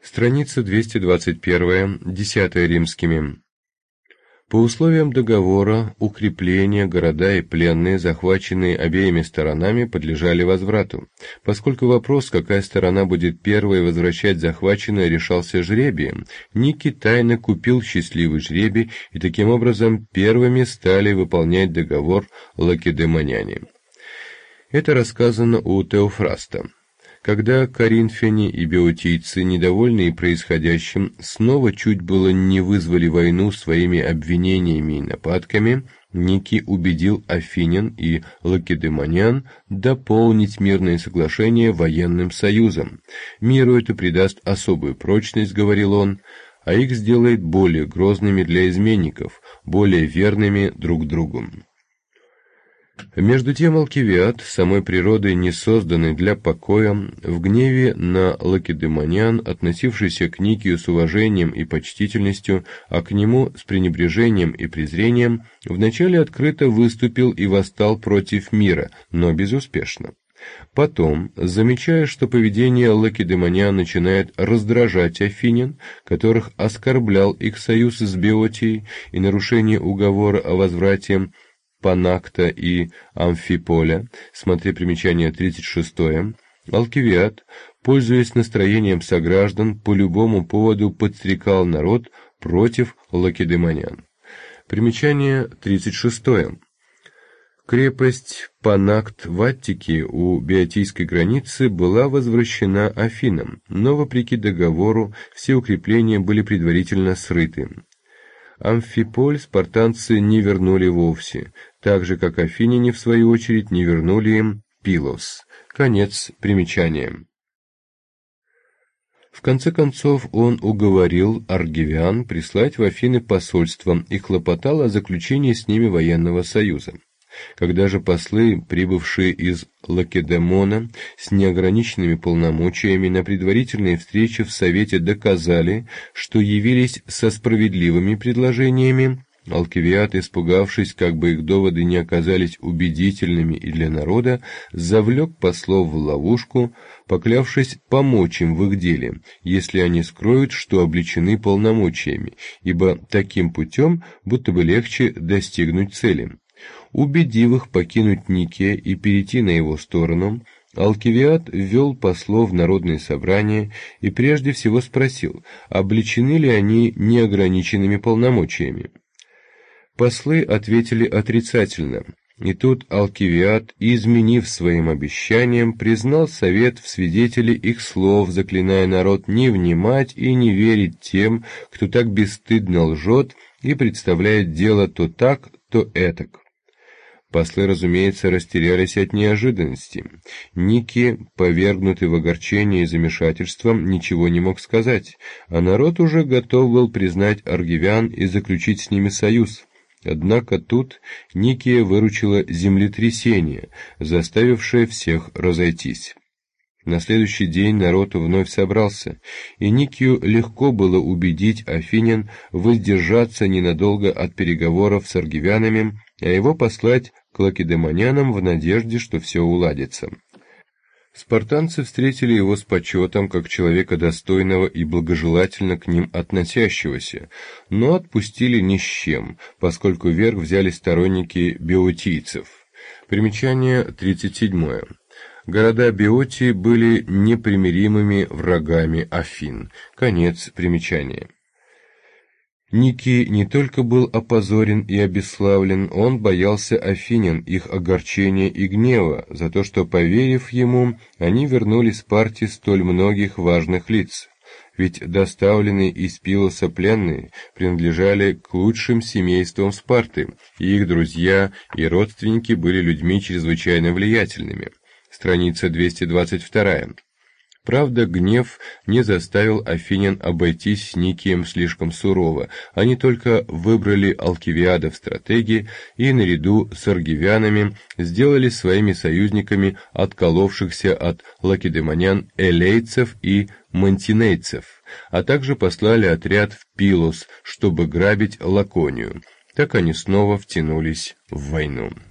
Страница 221, 10 римскими. По условиям договора, укрепления, города и пленные, захваченные обеими сторонами, подлежали возврату. Поскольку вопрос, какая сторона будет первой возвращать захваченное, решался жребием, Ники тайно купил счастливый жребий, и таким образом первыми стали выполнять договор лакедемоняне. Это рассказано у Теофраста. Когда коринфяне и беотийцы, недовольные происходящим, снова чуть было не вызвали войну своими обвинениями и нападками, Ники убедил афинян и лакедемонян дополнить мирное соглашение военным союзом. «Миру это придаст особую прочность, — говорил он, — а их сделает более грозными для изменников, более верными друг другу». Между тем Алкивиад, самой природой не созданный для покоя, в гневе на лакедемонян, относившийся к Никию с уважением и почтительностью, а к нему с пренебрежением и презрением, вначале открыто выступил и восстал против мира, но безуспешно. Потом, замечая, что поведение лакедемонян начинает раздражать афинян, которых оскорблял их союз с Беотией и нарушение уговора о возврате Панакта и Амфиполя, смотри примечание 36, Алкивиад, пользуясь настроением сограждан, по любому поводу подстрекал народ против лакедемонян. Примечание 36. Крепость Панакт в Аттике у Беотийской границы была возвращена Афинам, но, вопреки договору, все укрепления были предварительно срыты. Амфиполь спартанцы не вернули вовсе, так же, как афиняне, в свою очередь, не вернули им Пилос. Конец примечания. В конце концов он уговорил аргивян прислать в Афины посольство и хлопотал о заключении с ними военного союза. Когда же послы, прибывшие из Лакедемона с неограниченными полномочиями на предварительные встречи в Совете, доказали, что явились со справедливыми предложениями, Алкивиад, испугавшись, как бы их доводы не оказались убедительными и для народа, завлек послов в ловушку, поклявшись помочь им в их деле, если они скроют, что облечены полномочиями, ибо таким путем будто бы легче достигнуть цели. Убедив их покинуть Никия и перейти на его сторону, Алкивиад ввел послов в народные собрания и прежде всего спросил, облечены ли они неограниченными полномочиями. Послы ответили отрицательно, и тут Алкивиад, изменив своим обещаниям, признал совет в свидетели их слов, заклиная народ не внимать и не верить тем, кто так бесстыдно лжет и представляет дело то так, то этак. Послы, разумеется, растерялись от неожиданности. Ники, повергнутый в огорчение и замешательство, ничего не мог сказать, а народ уже готов был признать аргивян и заключить с ними союз. Однако тут Никия выручила землетрясение, заставившее всех разойтись. На следующий день народ вновь собрался, и Никию легко было убедить афинян воздержаться ненадолго от переговоров с аргивянами, а его послать к лакедемонянам в надежде, что все уладится. Спартанцы встретили его с почетом, как человека достойного и благожелательно к ним относящегося, но отпустили ни с чем, поскольку верх взяли сторонники беотийцев. Примечание 37. Города Беотии были непримиримыми врагами Афин. Конец примечания. Ники не только был опозорен и обесславлен, он боялся афинян, их огорчения и гнева, за то, что, поверив ему, они вернули Спарте столь многих важных лиц. Ведь доставленные из Пилоса пленные принадлежали к лучшим семействам Спарты, и их друзья и родственники были людьми чрезвычайно влиятельными. Страница 222. Правда, гнев не заставил афинян обойтись с Никием слишком сурово, они только выбрали Алкивиада в стратеги и наряду с аргивянами сделали своими союзниками отколовшихся от лакедемонян элейцев и мантинейцев, а также послали отряд в Пилос, чтобы грабить Лаконию. Так они снова втянулись в войну.